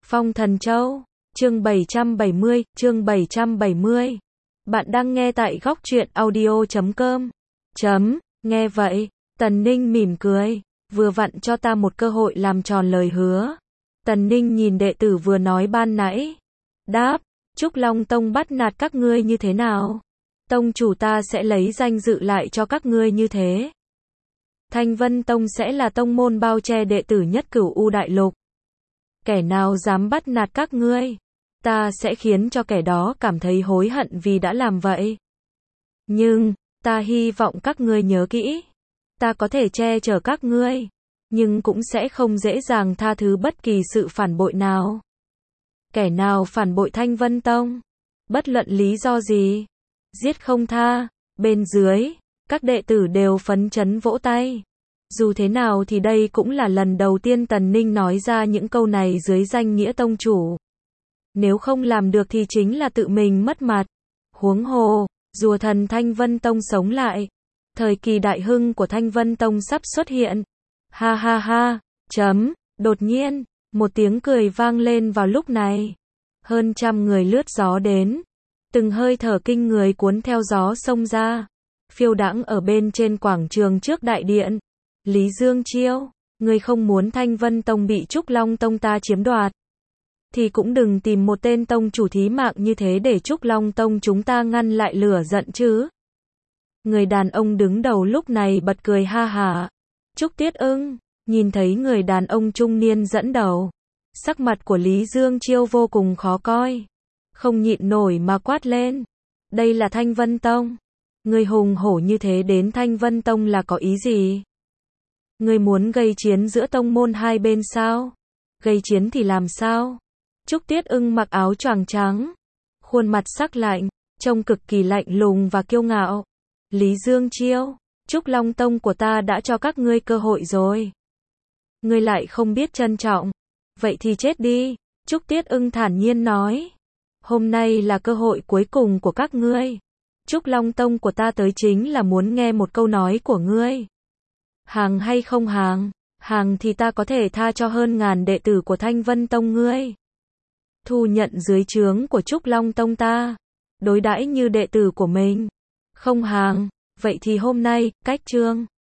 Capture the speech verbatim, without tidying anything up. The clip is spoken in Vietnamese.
Phong Thần Châu, chương bảy trăm bảy mươi, chương bảy trăm bảy mươi. Bạn đang nghe tại góc truyện audio chấm com. Chấm, nghe vậy, Tần Ninh mỉm cười, vừa vặn cho ta một cơ hội làm tròn lời hứa. Tần Ninh nhìn đệ tử vừa nói ban nãy, đáp, Trúc Long Tông bắt nạt các ngươi như thế nào? Tông chủ ta sẽ lấy danh dự lại cho các ngươi như thế. Thanh Vân Tông sẽ là tông môn bao che đệ tử nhất cửu U đại lục. Kẻ nào dám bắt nạt các ngươi, ta sẽ khiến cho kẻ đó cảm thấy hối hận vì đã làm vậy. Nhưng, ta hy vọng các ngươi nhớ kỹ, ta có thể che chở các ngươi, nhưng cũng sẽ không dễ dàng tha thứ bất kỳ sự phản bội nào. Kẻ nào phản bội Thanh Vân Tông, bất luận lý do gì, giết không tha. Bên dưới, các đệ tử đều phấn chấn vỗ tay. Dù thế nào thì đây cũng là lần đầu tiên Tần Ninh nói ra những câu này dưới danh nghĩa tông chủ. Nếu không làm được thì chính là tự mình mất mặt. Huống hồ, rùa thần Thanh Vân Tông sống lại. Thời kỳ đại hưng của Thanh Vân Tông sắp xuất hiện. Ha ha ha, chấm, đột nhiên, một tiếng cười vang lên vào lúc này. Hơn trăm người lướt gió đến. Từng hơi thở kinh người cuốn theo gió xông ra. Phiêu đãng ở bên trên quảng trường trước đại điện. Lý Dương Chiêu, ngươi không muốn Thanh Vân Tông bị Trúc Long Tông ta chiếm đoạt, thì cũng đừng tìm một tên tông chủ thí mạng như thế để Trúc Long Tông chúng ta ngăn lại lửa giận chứ. Người đàn ông đứng đầu lúc này bật cười ha hả. Trúc Tiết Ưng, nhìn thấy người đàn ông trung niên dẫn đầu, sắc mặt của Lý Dương Chiêu vô cùng khó coi, không nhịn nổi mà quát lên. Đây là Thanh Vân Tông, ngươi hùng hổ như thế đến Thanh Vân Tông là có ý gì? Ngươi muốn gây chiến giữa tông môn hai bên sao? Gây chiến thì làm sao? Trúc Tiết Ưng mặc áo choàng trắng, khuôn mặt sắc lạnh, trông cực kỳ lạnh lùng và kiêu ngạo. Lý Dương Chiêu, Trúc Long Tông của ta đã cho các ngươi cơ hội rồi. Ngươi lại không biết trân trọng, vậy thì chết đi. Trúc Tiết Ưng thản nhiên nói. Hôm nay là cơ hội cuối cùng của các ngươi. Trúc Long Tông của ta tới chính là muốn nghe một câu nói của ngươi. Hàng hay không hàng? Hàng thì ta có thể tha cho hơn ngàn đệ tử của Thanh Vân Tông ngươi. Thu nhận dưới trướng của Trúc Long Tông ta, đối đãi như đệ tử của mình. Không hàng, vậy thì hôm nay, cách chương.